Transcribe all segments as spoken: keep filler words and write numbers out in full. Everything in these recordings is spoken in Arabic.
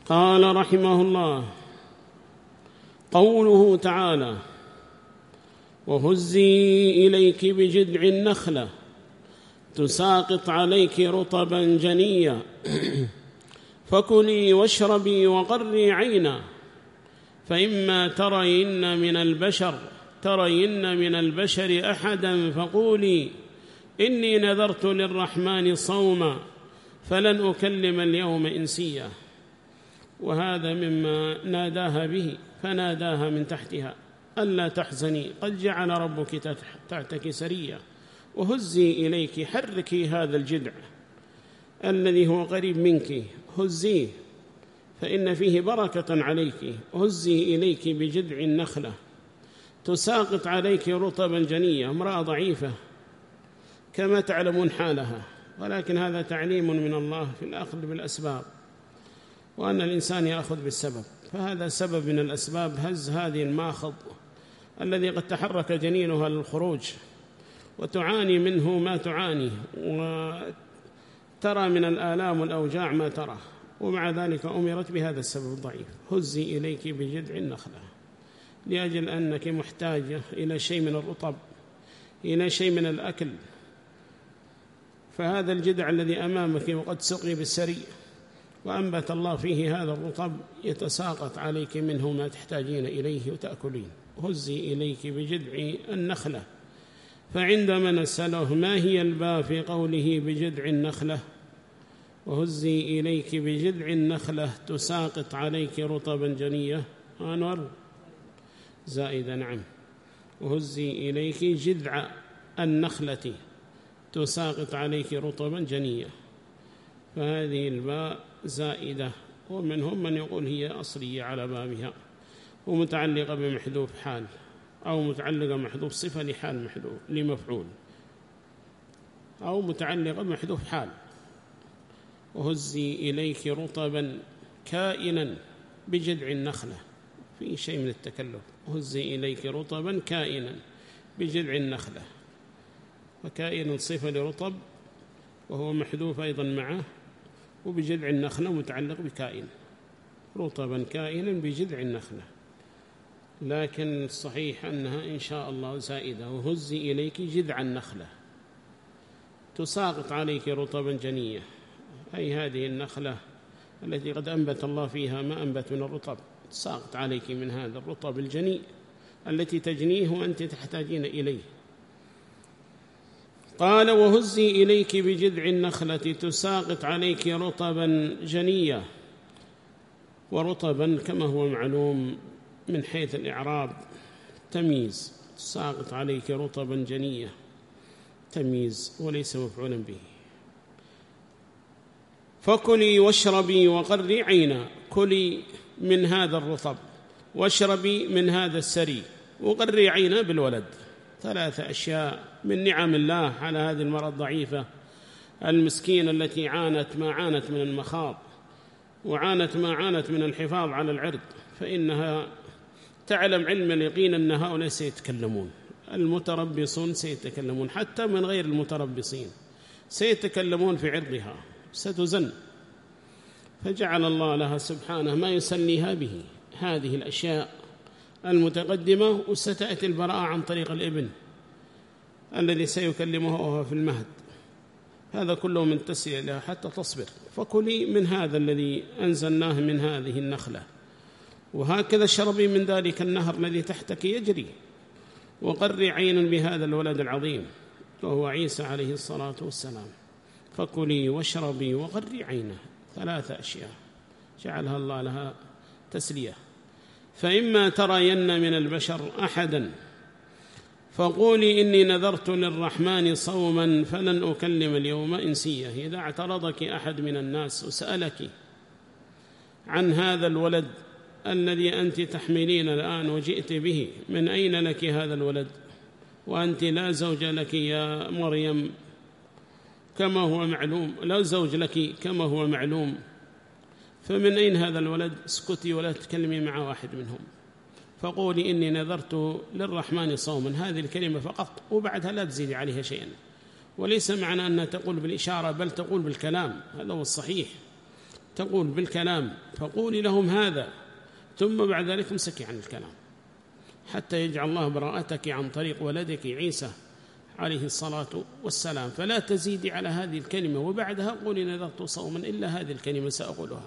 قال رحمه الله: قوله تعالى: وهزي إليك بجذع النخلة تساقط عليك رطبا جنيا فكلي واشربي وقري عينا فإما ترين من البشر ترين من البشر أحدا فقولي إني نذرت للرحمن صوما فلن أكلم اليوم إنسيا. وهذا مما ناداها به، فناداها من تحتها: ألا تحزني قد جعل ربك تحتك سريا، وهزي إليك، حركي هذا الجذع الذي هو قريب منك، هزيه فإن فيه بركة عليك. هزي إليك بجذع النخلة تساقط عليك رطبا جنيا. امرأة ضعيفة كما تعلمون حالها، ولكن هذا تعليم من الله في الأخذ بالأسباب، وأن الإنسان يأخذ بالسبب. فهذا سبب من الأسباب، هز هذه الماخض الذي قد تحرك جنينها للخروج وتعاني منه ما تعاني، وترى من الآلام والأوجاع ما ترى، ومع ذلك أمرت بهذا السبب الضعيف: هزي إليك بجذع النخلة، لأجل أنك محتاجة إلى شيء من الرطب، إلى شيء من الأكل. فهذا الجذع الذي أمامك وقد سقي بالسري وأنبت الله فيه هذا الرطب يتساقط عليك منه ما تحتاجين إليه وتأكلين. هزي إليك بجذع النخلة. فعندما نسأله ما هي الباء في قوله بجذع النخلة، وهزي إليك بجذع النخلة تساقط عليك رطبا جنية، أنور زائدة، نعم. وهزي إليك جذع النخلة تساقط عليك رطبا جنية، فهذه الباء زائدة، ومنهم من يقول هي أصلية على بابها ومتعلقة بمحذوف حال، أو متعلقة بمحذوف صفة لحال محذوف لمفعول، أو متعلقة بمحذوف حال. وهزي إليك رطبا كائنا بجذع النخلة، في شيء من التكلف. هزي إليك رطبا كائنا بجذع النخلة، وكائن صفة لرطب وهو محذوف أيضا معه، وبجذع النخلة متعلق بكائن، رطبا كائنا بجذع النخلة، لكن الصحيح أنها إن شاء الله زائدة. وهزي إليك جذع النخلة تساقط عليك رطبا جنية، أي هذه النخلة التي قد أنبت الله فيها ما أنبت من الرطب، تساقط عليك من هذا الرطب الجني التي تجنيه وأنت تحتاجين إليه. قال: وهزي إليك بجذع النخلة تساقط عليك رطبا جنيا. ورطبا كما هو معلوم من حيث الإعراب تمييز، تساقط عليك رطبا جنيا تمييز وليس مفعولا به. فكلي واشربي وقري عينا، كلي من هذا الرطب واشربي من هذا السري وقري عينا بالولد. ثلاثة أشياء من نعم الله على هذه المرأة الضعيفة المسكينة التي عانت ما عانت من المخاض، وعانت ما عانت من الحفاظ على العرض، فإنها تعلم علم اليقين أن هؤلاء سيتكلمون، المتربصون سيتكلمون، حتى من غير المتربصين سيتكلمون في عرضها، ستزن. فجعل الله لها سبحانه ما يسليها به هذه الأشياء المتقدمة، وستأتي البراءة عن طريق الابن الذي سيكلمه وهو في المهد. هذا كله من تسلية لها حتى تصبر. فكلي من هذا الذي أنزلناه من هذه النخلة، وهكذا اشربي من ذلك النهر الذي تحتك يجري، وقري عينا بهذا الولد العظيم وهو عيسى عليه الصلاة والسلام. فكلي واشربي وقري عينا، ثلاثة أشياء جعلها الله لها تسلية. فإما ترين من البشر أحدا فقولي إني نذرت للرحمن صوما فلن أكلم اليوم إنسيا. إذا اعترضك أحد من الناس وسألك عن هذا الولد الذي أنت تحملين الآن وجئت به، من أين لك هذا الولد وأنت لا زوج لك يا مريم كما هو معلوم، لا زوج لك كما هو معلوم، فمن أين هذا الولد؟ اسكتي ولا تكلمي مع واحد منهم، فقولي إني نذرت للرحمن صوما، هذه الكلمة فقط، وبعدها لا تزيدي عليها شيئا. وليس معنى أنها تقول بالإشارة، بل تقول بالكلام، هذا هو الصحيح. تقول بالكلام فقولي لهم هذا، ثم بعد ذلك امسكي عن الكلام حتى يجعل الله براءتك عن طريق ولدك عيسى عليه الصلاة والسلام. فلا تزيدي على هذه الكلمة، وبعدها قولي نذرت صوما إلا هذه الكلمة سأقولها،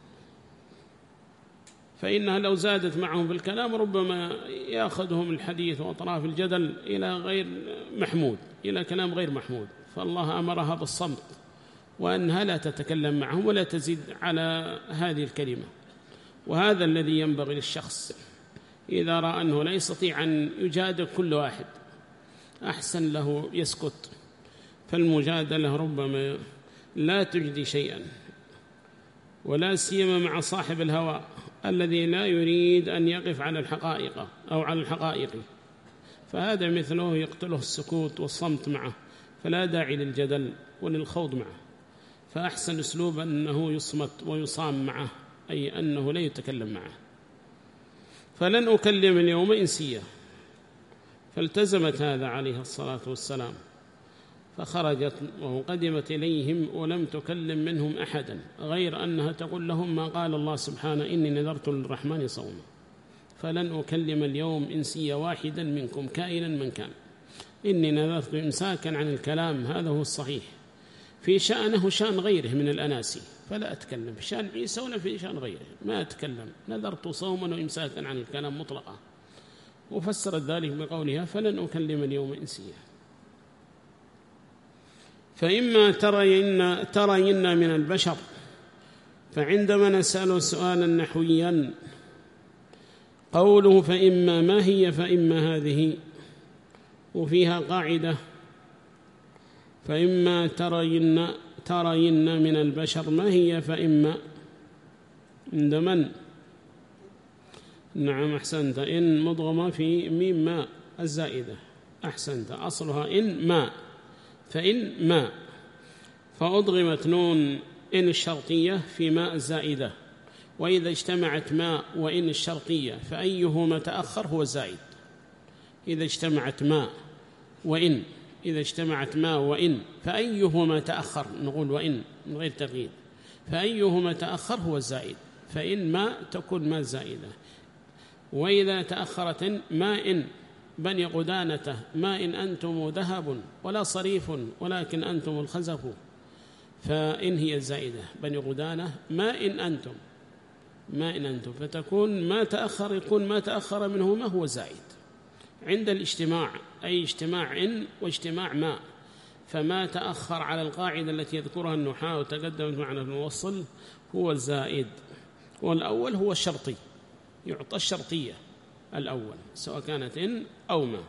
فإنها لو زادت معهم بالكلام ربما يأخذهم الحديث وأطراف الجدل إلى غير محمود، إلى كلام غير محمود. فالله أمرها بالصمت، وأنها لا تتكلم معهم ولا تزيد على هذه الكلمة. وهذا الذي ينبغي للشخص إذا رأى أنه لا يستطيع أن يجادل كل واحد، أحسن له يسكت، فالمجادلة ربما لا تجدي شيئا، ولا سيما مع صاحب الهوى الذي لا يريد أن يقف على الحقائق أو على الحقائق، فهذا مثله يقتله السكوت والصمت معه، فلا داعي للجدل وللخوض معه. فأحسن أسلوب أنه يصمت ويصام معه، أي أنه لا يتكلم معه. فلن أكلم اليوم إنسيا، فالتزمت هذا عليه الصلاة والسلام، فخرجت وقدمت إليهم ولم تكلم منهم أحدا، غير أنها تقول لهم ما قال الله سبحانه إني نذرت للرحمن صوما، فلن أكلم اليوم إنسيا واحدا منكم كائنا من كان، إني نذرت إمساكا عن الكلام. هذا هو الصحيح في شأنه شأن غيره من الأناسي، فلا أتكلم في شأن عيسى ولا في شأن غيره، ما أتكلم، نذرت صوما وإمساكا عن الكلام مطلقا. وفسرت ذلك بقولها فلن أكلم اليوم إنسيا. فإما ترين, ترين من البشر، فعندما نسأل سؤالا نحويا قوله فإما ما هي فإما هذه، وفيها قاعدة فإما ترين, ترين من البشر ما هي فإما عند من؟ نعم أحسنت، إن مضغمة في ميم ما الزائدة، أحسنت، أصلها إن ما، فإن ما، فأضغمت نون إن الشرطية في ماء الزائدة، وإذا اجتمعت ما وإن الشرطية فأيهما تأخر هو زائد. إذا اجتمعت ما وإن، إذا اجتمعت ما وإن فأيهما تأخر، نقول وإن من غير تغيير، فأيهما تأخر هو الزائد، فإن ما تكون ما زائدة. وإذا تأخرت ما إن بني قدانة ما إن أنتم ذهب ولا صريف ولكن أنتم الخزف، فإن هي الزائدة بني قدانة ما إن أنتم، ما إن أنتم، فتكون ما تأخر، يكون ما تأخر منهما هو زائد عند الاجتماع، أي اجتماع إن واجتماع ما. فما تأخر على القاعدة التي يذكرها النحاة وتقدمت معنا في الموصل هو الزائد، والأول هو الشرطي، يعطى الشرطية الأول سواء كانت إن أو ما.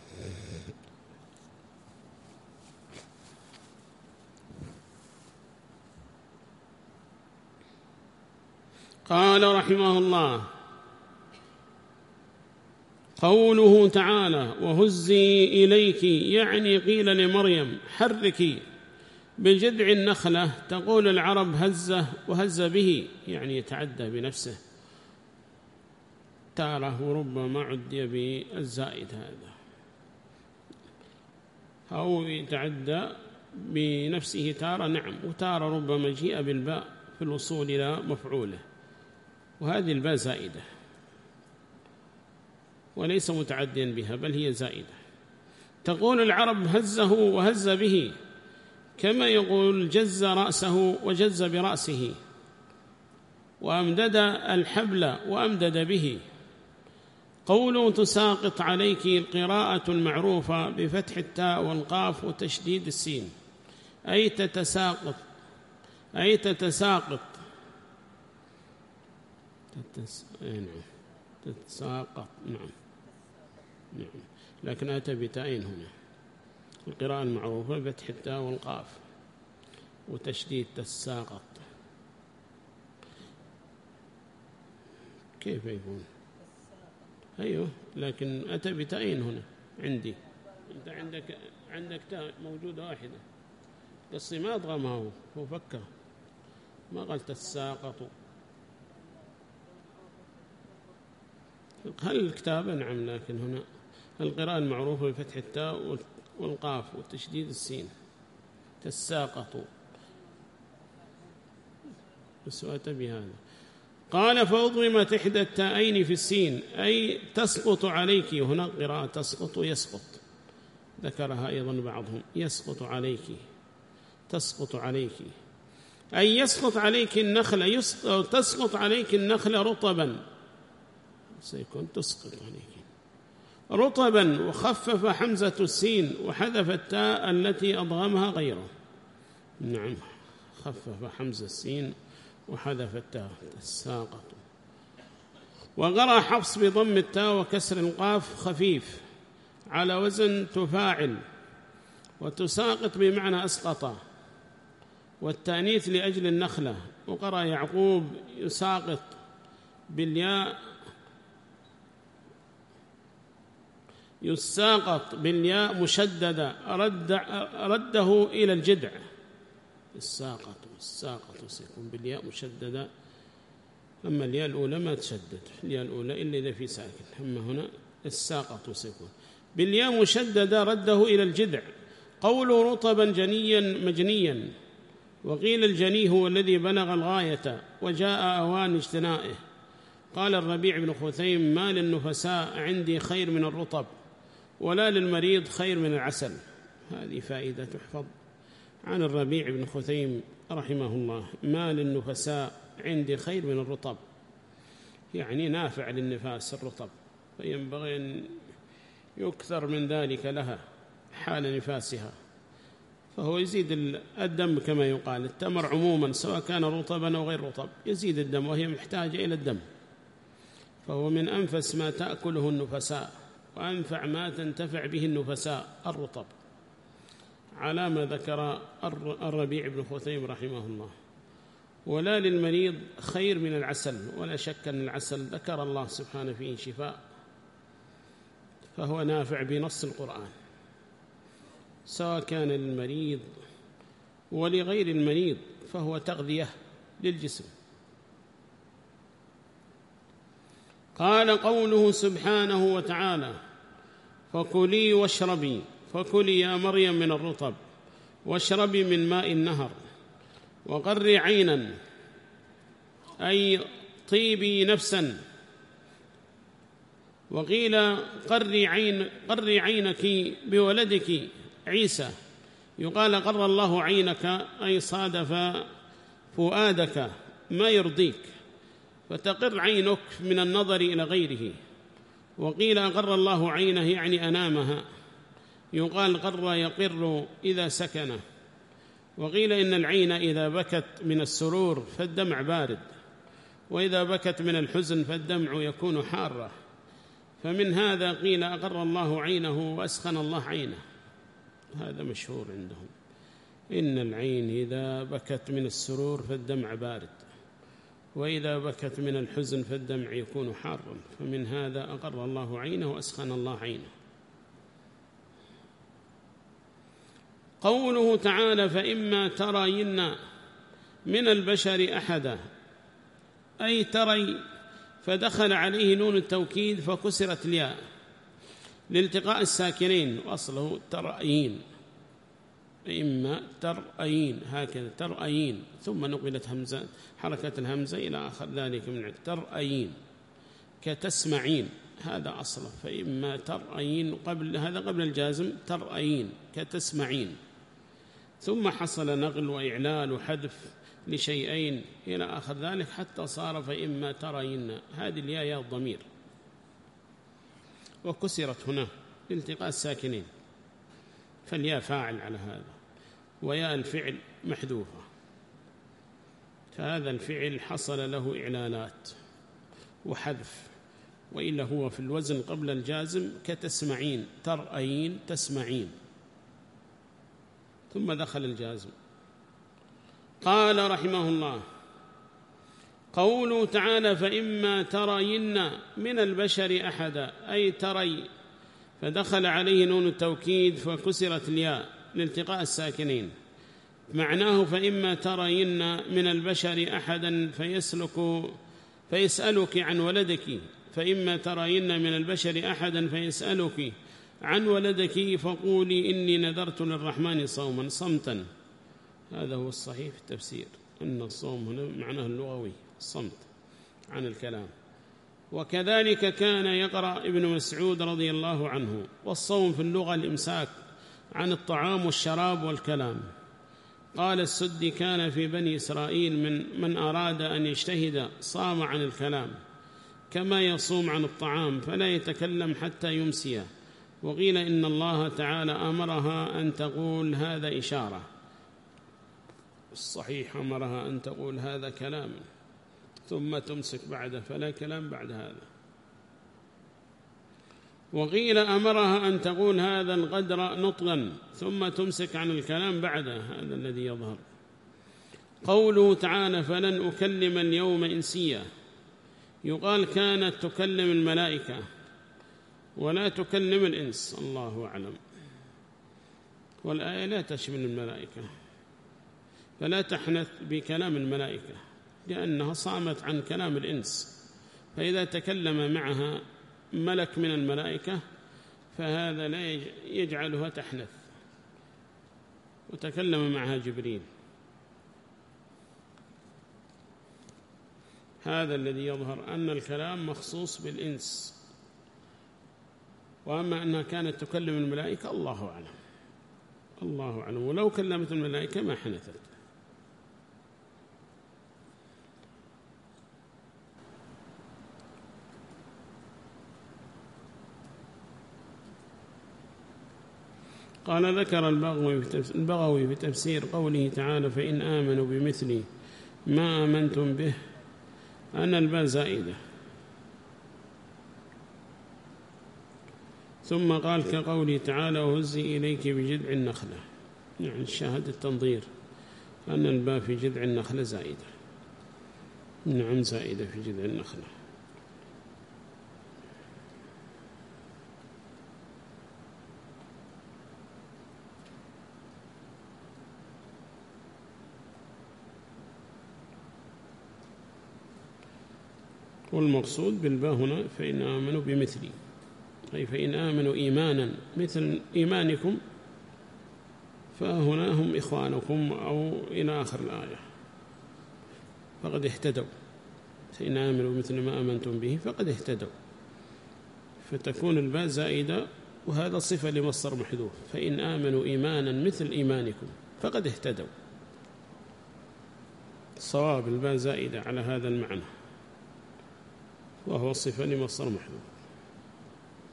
قال رحمه الله قوله تعالى وهزي إليك، يعني قيل لمريم حركي بجذع النخلة، تقول العرب هزه وهز به، يعني يتعدى بنفسه، تاره ربما عدي بالزائد هذا، أو يتعدى بنفسه تارة، نعم، وتارة ربما جيء بالباء في الوصول إلى مفعوله، وهذه الباء زائدة وليس متعديا بها بل هي زائدة. تقول العرب هزه وهز به، كما يقول جز رأسه وجز برأسه، وأمدد الحبل وأمدد به. قوله تساقط عليك، القراءة المعروفة بفتح التاء والقاف وتشديد السين، أي تتساقط، أي تتساقط، تتس... نعم تتساقط، نعم نعم، لكن أتى بتاءين هنا. القراءة المعروفة بفتح التاء والقاف وتشديد تساقط، كيف يكون؟ أيوه، لكن أتى بتاءين هنا عندي، أنت عندك عندك تاء موجودة واحدة، قصي ما أضغمه هو فكه، ما قلت تساقط. هل الكتابة؟ نعم، لكن هنا القراءة المعروفة بفتح التاء والقاف وتشديد السين، تساقط. بس أتى بهذا. قال فأضممت إحدى التاءين في السين أي تسقط عليك، هنا قراءة تسقط ويسقط، ذكرها أيضا بعضهم، يسقط عليك، تسقط عليك أي يسقط عليك النخل، تسقط عليك النخل رطبا، سيكون تسقط عليك رطبا، وخفف حمزة السين وحذف التاء التي أضغمها غيره. نعم، خفف حمزة السين وحذف التاء تساقط. وقرأ حفص بضم التاء وكسر القاف خفيف على وزن تفاعل، وتساقط بمعنى أسقط، والتأنيث لأجل النخلة. وقرأ يعقوب يساقط بالياء، يساقط بالياء مشددة رد رده إلى الجدع، الساقط الساقط سيكون بالياء مشددة، أما الياء الأولى ما تشدد، الياء الأولى إلا إذا في ساكن، أما هنا الساقط سيكون بالياء مشددة رده إلى الجدع. قوله رطبا جنيا مجنيا، وقيل الجني هو الذي بلغ الغاية وجاء أوان اجتنائه. قال الربيع بن خثيم ما للنفساء عندي خير من الرطب، ولا للمريض خير من العسل. هذه فائدة تحفظ عن الربيع بن خثيم رحمه الله، ما للنفساء عندي خير من الرطب، يعني نافع للنفاس الرطب، فينبغي أن يكثر من ذلك لها حال نفاسها، فهو يزيد الدم كما يقال. التمر عموما سواء كان رطبا أو غير رطب يزيد الدم، وهي محتاجة إلى الدم، فهو من أنفس ما تأكله النفساء، وأنفع ما تنتفع به النفساء الرطب، على ما ذكر الربيع بن خثيم رحمه الله. ولا للمريض خير من العسل، ولا شك أن العسل ذكر الله سبحانه فيه شفاء، فهو نافع بنص القرآن، سواء كان للمريض ولغير المريض، فهو تغذية للجسم. قال قوله سبحانه وتعالى فكلي واشربي، فكلي يا مريم من الرطب، واشربي من ماء النهر، وقري عينا أي طيبي نفسا. وقيل قري عين قري عينك بولدك عيسى، يقال قر الله عينك أي صادف فؤادك ما يرضيك، فتقر عينك من النظر إلى غيره. وقيل قر الله عينه يعني أنامها، يقال قر يقر إذا سكن. وقيل إن العين إذا بكت من السرور فالدمع بارد، وإذا بكت من الحزن فالدمع يكون حارة، فمن هذا قيل أقر الله عينه وأسخن الله عينه. هذا مشهور عندهم، إن العين إذا بكت من السرور فالدمع بارد، وإذا بكت من الحزن فالدمع يكون حارا، فمن هذا أقر الله عينه وأسخن الله عينه. قوله تعالى فإما ترين من البشر أحدا، أي تري، فدخل عليه نون التوكيد فكسرت الياء لالتقاء الساكنين، وأصله ترأين، إما ترأين هكذا ترأين، ثم نقلت همزة حركة الهمزة إلى آخر ذلك من ترأين كتسمعين، هذا أصله. فإما ترأين قبل هذا قبل الجازم ترأين كتسمعين، ثم حصل نقل وإعلال وحذف لشيئين إلى آخر ذلك حتى صار فإما ترين، هذه الياء يا الضمير، وكسرت هنا لالتقاء الساكنين، فالياء فاعل على هذا، وياء الفعل محذوفة، فهذا الفعل حصل له إعلانات وحذف، وإلا هو في الوزن قبل الجازم كتسمعين، ترأين تسمعين، ثم دخل الجازم. قال رحمه الله قوله تعالى فإما ترين من البشر أحدا، أي تري، فدخل عليه نون التوكيد فكسرت الياء لالتقاء الساكنين، معناه فإما ترين من البشر أحدا فيسلك فيسألك عن ولدك، فإما ترين من البشر أحدا فيسألك عن ولدك فقولي إني نذرت للرحمن صوما صمتا. هذا هو الصحيح في التفسير، أن الصوم هنا معناه اللغوي الصمت عن الكلام. وكذلك كان يقرأ ابن مسعود رضي الله عنه: والصوم في اللغة الإمساك عن الطعام والشراب والكلام. قال السدي: كان في بني إسرائيل من من أراد أن يجتهد صام عن الكلام كما يصوم عن الطعام فلا يتكلم حتى يمسي. وقيل إن الله تعالى أمرها أن تقول هذا إشارة، الصحيح أمرها أن تقول هذا كلام ثم تمسك بعده، فلا كلام بعد هذا. وقيل أمرها أن تقول هذا القدر نطقا ثم تمسك عن الكلام بعده، هذا الذي يظهر. قوله تعالى: فلن أكلم اليوم إنسيا، يقال كانت تكلم الملائكة ولا تكلم الإنس، الله أعلم. والآية لا تشمل الملائكة، فلا تحنث بكلام الملائكة لأنها صامت عن كلام الإنس، فإذا تكلم معها ملك من الملائكة فهذا لا يجعلها تحنث، وتكلم معها جبريل. هذا الذي يظهر أن الكلام مخصوص بالإنس، وأما أنها كانت تكلم الملائكة الله أعلم، الله أعلم. ولو كلمت الملائكة ما حنثت. قال: ذكر البغوي في تفسير قوله تعالى: فإن آمنوا بمثل ما آمنتم به أن الباء زائدة، ثم قال كقوله تعالى: وهزي إليك بجذع النخلة، يعني شاهد التنظير أن الباء في جذع النخلة زائدة. نعم زائدة في جذع النخلة. والمقصود بالباء هنا فإن آمنوا بمثلي، أي فإن آمنوا إيمانا مثل إيمانكم فهنا هم إخوانكم، أو إلى آخر الآية، فقد اهتدوا. فإن آمنوا مثل ما آمنتم به فقد اهتدوا، فتكون الباء زائدة، وهذا صفة لمصدر محذوف. فإن آمنوا إيمانا مثل إيمانكم فقد اهتدوا، صواب الباء زائدة على هذا المعنى، وهو صفة لمصدر محذوف.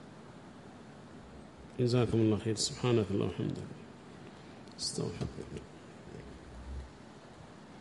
جزاكم الله خير. سبحانك اللهم وبحمدك، استغفرك.